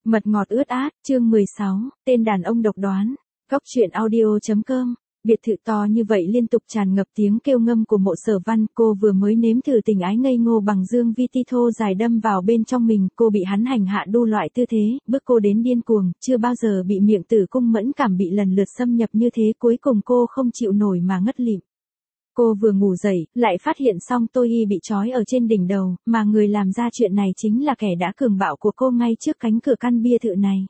Mật ngọt ướt át, chương 16, tên đàn ông độc đoán. Góc truyện audio.com. Biệt thự to như vậy liên tục tràn ngập tiếng kêu ngâm của Mộ Sở Văn, cô vừa mới nếm thử tình ái ngây ngô bằng dương vi ti thô dài đâm vào bên trong mình, cô bị hắn hành hạ đu loại tư thế, bức cô đến điên cuồng, chưa bao giờ bị miệng tử cung mẫn cảm bị lần lượt xâm nhập như thế, cuối cùng cô không chịu nổi mà ngất lịm. Cô vừa ngủ dậy, lại phát hiện Song Tô Hi bị trói ở trên đỉnh đầu, mà người làm ra chuyện này chính là kẻ đã cường bạo của cô ngay trước cánh cửa căn biệt thự này.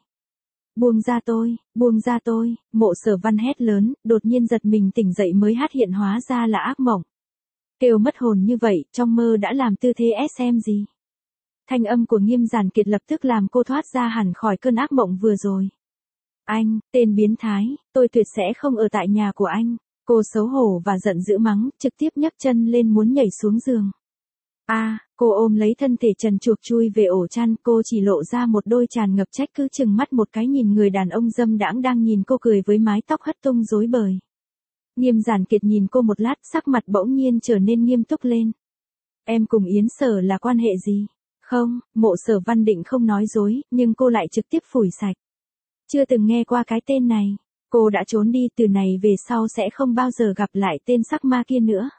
Buông ra tôi, Mộ Sở Văn hét lớn, đột nhiên giật mình tỉnh dậy mới phát hiện hóa ra là ác mộng. Kêu mất hồn như vậy, trong mơ đã làm tư thế SM gì? Thanh âm của Nghiêm Giản Kiệt lập tức làm cô thoát ra hẳn khỏi cơn ác mộng vừa rồi. Anh, tên biến thái, tôi tuyệt sẽ không ở tại nhà của anh. Cô xấu hổ và giận dữ mắng, trực tiếp nhấc chân lên muốn nhảy xuống giường. Cô ôm lấy thân thể trần truộc chui về ổ chăn, cô chỉ lộ ra một đôi tràn ngập trách cứ chừng mắt một cái nhìn người đàn ông dâm đãng đang nhìn cô cười với mái tóc hất tung rối bời. Nghiêm Giản Kiệt nhìn cô một lát, sắc mặt bỗng nhiên trở nên nghiêm túc lên. Em cùng Yến Sở là quan hệ gì? Không, Mộ Sở Văn định không nói dối, nhưng cô lại trực tiếp phủi sạch. Chưa từng nghe qua cái tên này. Cô đã trốn đi, từ này về sau sẽ không bao giờ gặp lại tên sắc ma kia nữa.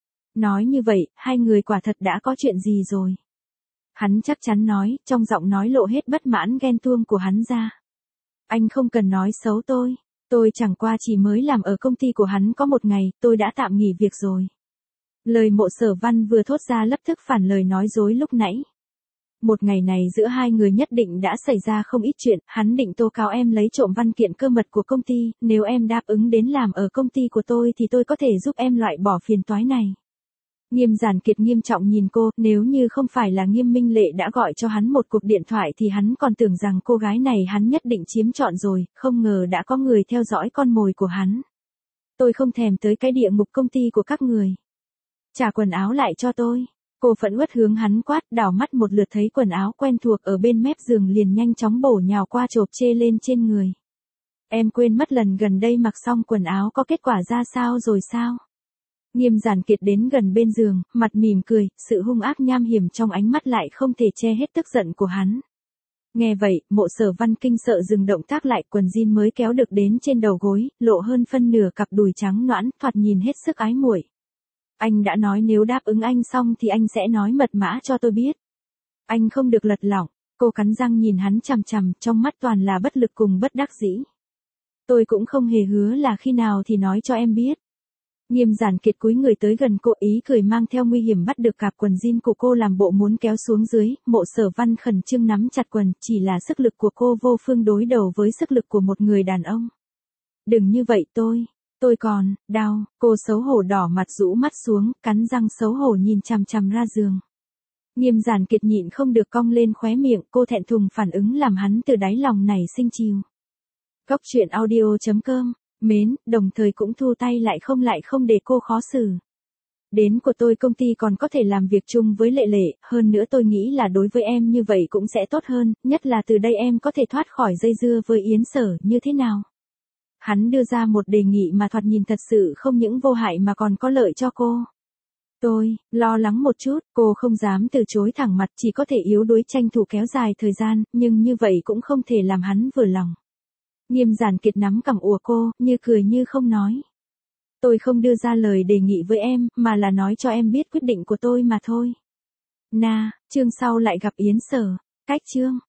Nói như vậy, hai người quả thật đã có chuyện gì rồi. Hắn chắc chắn nói, trong giọng nói lộ hết bất mãn ghen tuông của hắn ra. Anh không cần nói xấu tôi chẳng qua chỉ mới làm ở công ty của hắn có một ngày, tôi đã tạm nghỉ việc rồi. Lời Mộ Sở Văn vừa thốt ra lập tức phản lời nói dối lúc nãy. Một ngày này giữa hai người nhất định đã xảy ra không ít chuyện, hắn định tố cáo em lấy trộm văn kiện cơ mật của công ty, nếu em đáp ứng đến làm ở công ty của tôi thì tôi có thể giúp em loại bỏ phiền toái này. Nghiêm Giản Kiệt nghiêm trọng nhìn cô, nếu như không phải là Nghiêm Minh Lệ đã gọi cho hắn một cuộc điện thoại thì hắn còn tưởng rằng cô gái này hắn nhất định chiếm trọn rồi, không ngờ đã có người theo dõi con mồi của hắn. Tôi không thèm tới cái địa ngục công ty của các người. Trả quần áo lại cho tôi. Cô phẫn uất hướng hắn quát, đảo mắt một lượt thấy quần áo quen thuộc ở bên mép giường liền nhanh chóng bổ nhào qua chộp chê lên trên người. Em quên mất lần gần đây mặc xong quần áo có kết quả ra sao rồi sao? Nghiêm Giản Kiệt đến gần bên giường, mặt mỉm cười, sự hung ác nham hiểm trong ánh mắt lại không thể che hết tức giận của hắn. Nghe vậy, Mộ Sở Văn kinh sợ dừng động tác lại, quần jean mới kéo được đến trên đầu gối, lộ hơn phân nửa cặp đùi trắng nõn, thoạt nhìn hết sức ái muội. Anh đã nói nếu đáp ứng anh xong thì anh sẽ nói mật mã cho tôi biết. Anh không được lật lỏng, cô cắn răng nhìn hắn chằm chằm, trong mắt toàn là bất lực cùng bất đắc dĩ. Tôi cũng không hề hứa là khi nào thì nói cho em biết. Nghiêm Giản Kiệt cúi người tới gần cô, ý cười mang theo nguy hiểm bắt được cặp quần jean của cô làm bộ muốn kéo xuống dưới, Mộ Sở Văn khẩn trương nắm chặt quần, chỉ là sức lực của cô vô phương đối đầu với sức lực của một người đàn ông. Đừng như vậy tôi còn, đau, cô xấu hổ đỏ mặt rũ mắt xuống, cắn răng xấu hổ nhìn chằm chằm ra giường. Nghiêm Giản Kiệt nhịn không được cong lên khóe miệng, cô thẹn thùng phản ứng làm hắn từ đáy lòng nảy sinh chiều. Góc truyện audio.com, mến, đồng thời cũng thu tay lại không để cô khó xử. Đến của tôi công ty còn có thể làm việc chung với Lệ Lệ, hơn nữa tôi nghĩ là đối với em như vậy cũng sẽ tốt hơn, nhất là từ đây em có thể thoát khỏi dây dưa với Yến Sở, như thế nào? Hắn đưa ra một đề nghị mà thoạt nhìn thật sự không những vô hại mà còn có lợi cho cô. Tôi, lo lắng một chút, cô không dám từ chối thẳng mặt, chỉ có thể yếu đuối tranh thủ kéo dài thời gian, nhưng như vậy cũng không thể làm hắn vừa lòng. Nghiêm Giản Kiệt nắm cằm ủa cô, như cười như không nói. Tôi không đưa ra lời đề nghị với em, mà là nói cho em biết quyết định của tôi mà thôi. Chương sau lại gặp Yến Sở. Cách chương.